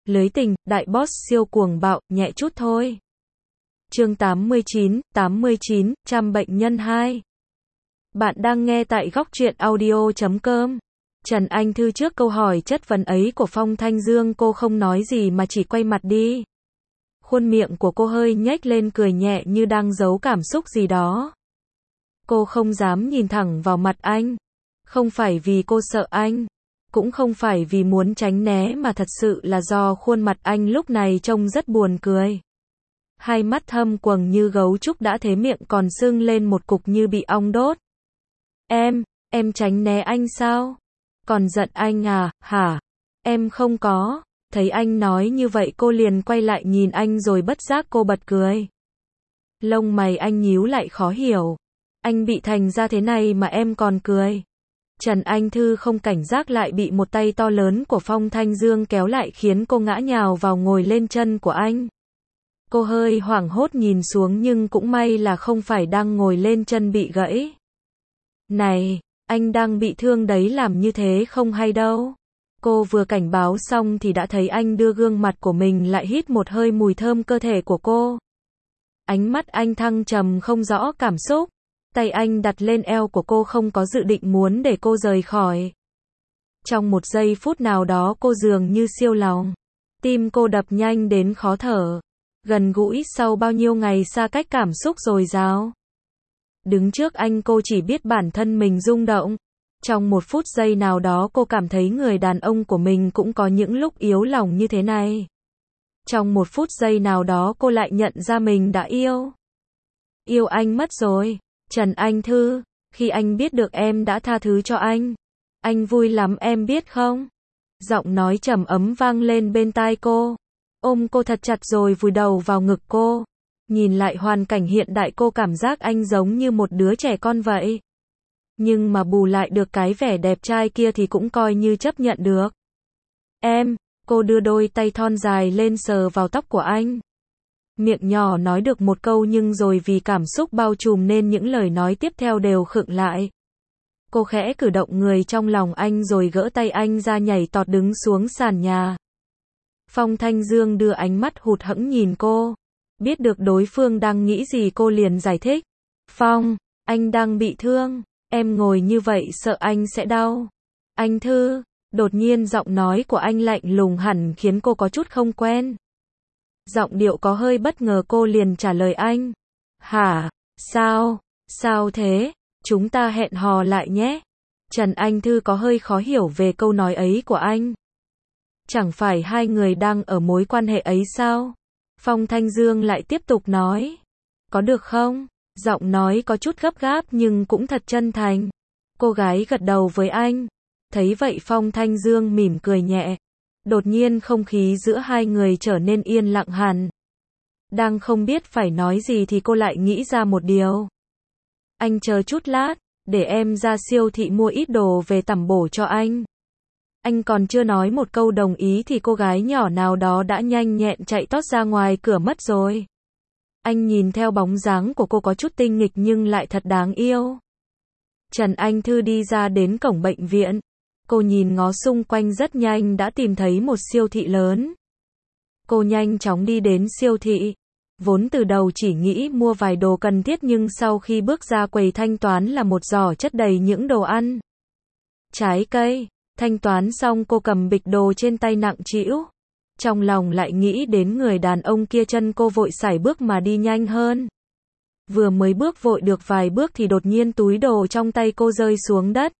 Lưới tình, đại boss siêu cuồng bạo, nhẹ chút thôi. Chương 89, trăm bệnh nhân 2. Bạn đang nghe tại góc truyện audio.com. Trần Anh Thư trước câu hỏi chất vấn ấy của Phong Thanh Dương, cô không nói gì mà chỉ quay mặt đi. Khuôn miệng của cô hơi nhếch lên cười nhẹ như đang giấu cảm xúc gì đó. Cô không dám nhìn thẳng vào mặt anh. Không phải vì cô sợ anh. Cũng không phải vì muốn tránh né mà thật sự là do khuôn mặt anh lúc này trông rất buồn cười. Hai mắt thâm quầng như gấu trúc đã thế miệng còn sưng lên một cục như bị ong đốt. Em tránh né anh sao? Còn giận anh à, hả? Em không có. Thấy anh nói như vậy cô liền quay lại nhìn anh rồi bất giác cô bật cười. Lông mày anh nhíu lại khó hiểu. Anh bị thành ra thế này mà em còn cười. Trần Anh Thư không cảnh giác lại bị một tay to lớn của Phong Thanh Dương kéo lại khiến cô ngã nhào vào ngồi lên chân của anh. Cô hơi hoảng hốt nhìn xuống nhưng cũng may là không phải đang ngồi lên chân bị gãy. Này, anh đang bị thương đấy, làm như thế không hay đâu. Cô vừa cảnh báo xong thì đã thấy anh đưa gương mặt của mình lại hít một hơi mùi thơm cơ thể của cô. Ánh mắt anh thăng trầm không rõ cảm xúc. Tay anh đặt lên eo của cô không có dự định muốn để cô rời khỏi. Trong một giây phút nào đó cô dường như siêu lòng. Tim cô đập nhanh đến khó thở. Gần gũi sau bao nhiêu ngày xa cách cảm xúc dồi dào. Đứng trước anh cô chỉ biết bản thân mình rung động. Trong một phút giây nào đó cô cảm thấy người đàn ông của mình cũng có những lúc yếu lòng như thế này. Trong một phút giây nào đó cô lại nhận ra mình đã yêu anh mất rồi. Trần Anh Thư, khi anh biết được em đã tha thứ cho anh vui lắm em biết không? Giọng nói trầm ấm vang lên bên tai cô. Ôm cô thật chặt rồi vùi đầu vào ngực cô. Nhìn lại hoàn cảnh hiện đại cô cảm giác anh giống như một đứa trẻ con vậy. Nhưng mà bù lại được cái vẻ đẹp trai kia thì cũng coi như chấp nhận được. Cô đưa đôi tay thon dài lên sờ vào tóc của anh. Miệng nhỏ nói được một câu nhưng rồi vì cảm xúc bao trùm nên những lời nói tiếp theo đều khựng lại. Cô khẽ cử động người trong lòng anh rồi gỡ tay anh ra nhảy tọt đứng xuống sàn nhà. Phong Thanh Dương đưa ánh mắt hụt hẫng nhìn cô. Biết được đối phương đang nghĩ gì cô liền giải thích. Phong, anh đang bị thương. Em ngồi như vậy sợ anh sẽ đau. Anh Thư, đột nhiên giọng nói của anh lạnh lùng hẳn khiến cô có chút không quen. Giọng điệu có hơi bất ngờ cô liền trả lời anh. Hả, sao thế, chúng ta hẹn hò lại nhé. Trần Anh Thư có hơi khó hiểu về câu nói ấy của anh. Chẳng phải hai người đang ở mối quan hệ ấy sao? Phong Thanh Dương lại tiếp tục nói. Có được không? Giọng nói có chút gấp gáp nhưng cũng thật chân thành. Cô gái gật đầu với anh. Thấy vậy Phong Thanh Dương mỉm cười nhẹ. Đột nhiên không khí giữa hai người trở nên yên lặng hẳn. Đang không biết phải nói gì thì cô lại nghĩ ra một điều. Anh chờ chút lát, để em ra siêu thị mua ít đồ về tẩm bổ cho anh. Anh còn chưa nói một câu đồng ý thì cô gái nhỏ nào đó đã nhanh nhẹn chạy tót ra ngoài cửa mất rồi. Anh nhìn theo bóng dáng của cô có chút tinh nghịch nhưng lại thật đáng yêu. Trần Anh Thư đi ra đến cổng bệnh viện. Cô nhìn ngó xung quanh rất nhanh đã tìm thấy một siêu thị lớn. Cô nhanh chóng đi đến siêu thị. Vốn từ đầu chỉ nghĩ mua vài đồ cần thiết nhưng sau khi bước ra quầy thanh toán là một giỏ chất đầy những đồ ăn. Trái cây. Thanh toán xong cô cầm bịch đồ trên tay nặng trĩu. Trong lòng lại nghĩ đến người đàn ông kia, chân cô vội sải bước mà đi nhanh hơn. Vừa mới bước vội được vài bước thì đột nhiên túi đồ trong tay cô rơi xuống đất.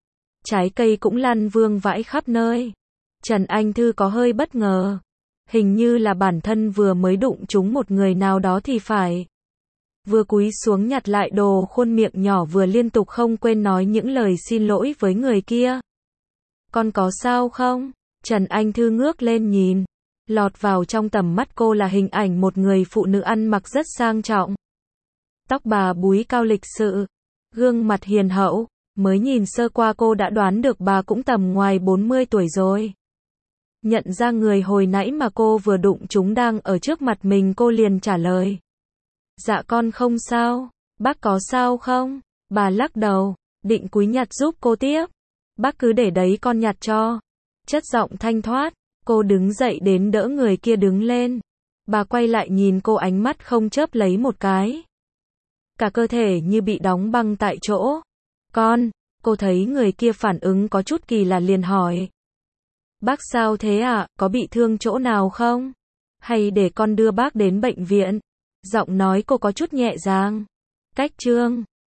Trái cây cũng lăn vương vãi khắp nơi. Trần Anh Thư có hơi bất ngờ. Hình như là bản thân vừa mới đụng trúng một người nào đó thì phải. Vừa cúi xuống nhặt lại đồ, khuôn miệng nhỏ vừa liên tục không quên nói những lời xin lỗi với người kia. Con có sao không? Trần Anh Thư ngước lên nhìn. Lọt vào trong tầm mắt cô là hình ảnh một người phụ nữ ăn mặc rất sang trọng. Tóc bà búi cao lịch sự. Gương mặt hiền hậu. Mới nhìn sơ qua cô đã đoán được bà cũng tầm ngoài 40 tuổi rồi. Nhận ra người hồi nãy mà cô vừa đụng chúng đang ở trước mặt mình, cô liền trả lời. Dạ con không sao. Bác có sao không? Bà lắc đầu, định cúi nhặt giúp cô tiếp. Bác cứ để đấy con nhặt cho. Chất giọng thanh thoát, Cô đứng dậy đến đỡ người kia đứng lên. Bà quay lại nhìn cô ánh mắt không chớp lấy một cái. Cả cơ thể như bị đóng băng tại chỗ. Cô thấy người kia phản ứng có chút kỳ lạ liền hỏi. Bác sao thế ạ, có bị thương chỗ nào không? Hay để con đưa bác đến bệnh viện? Giọng nói cô có chút nhẹ dàng. Cách Trương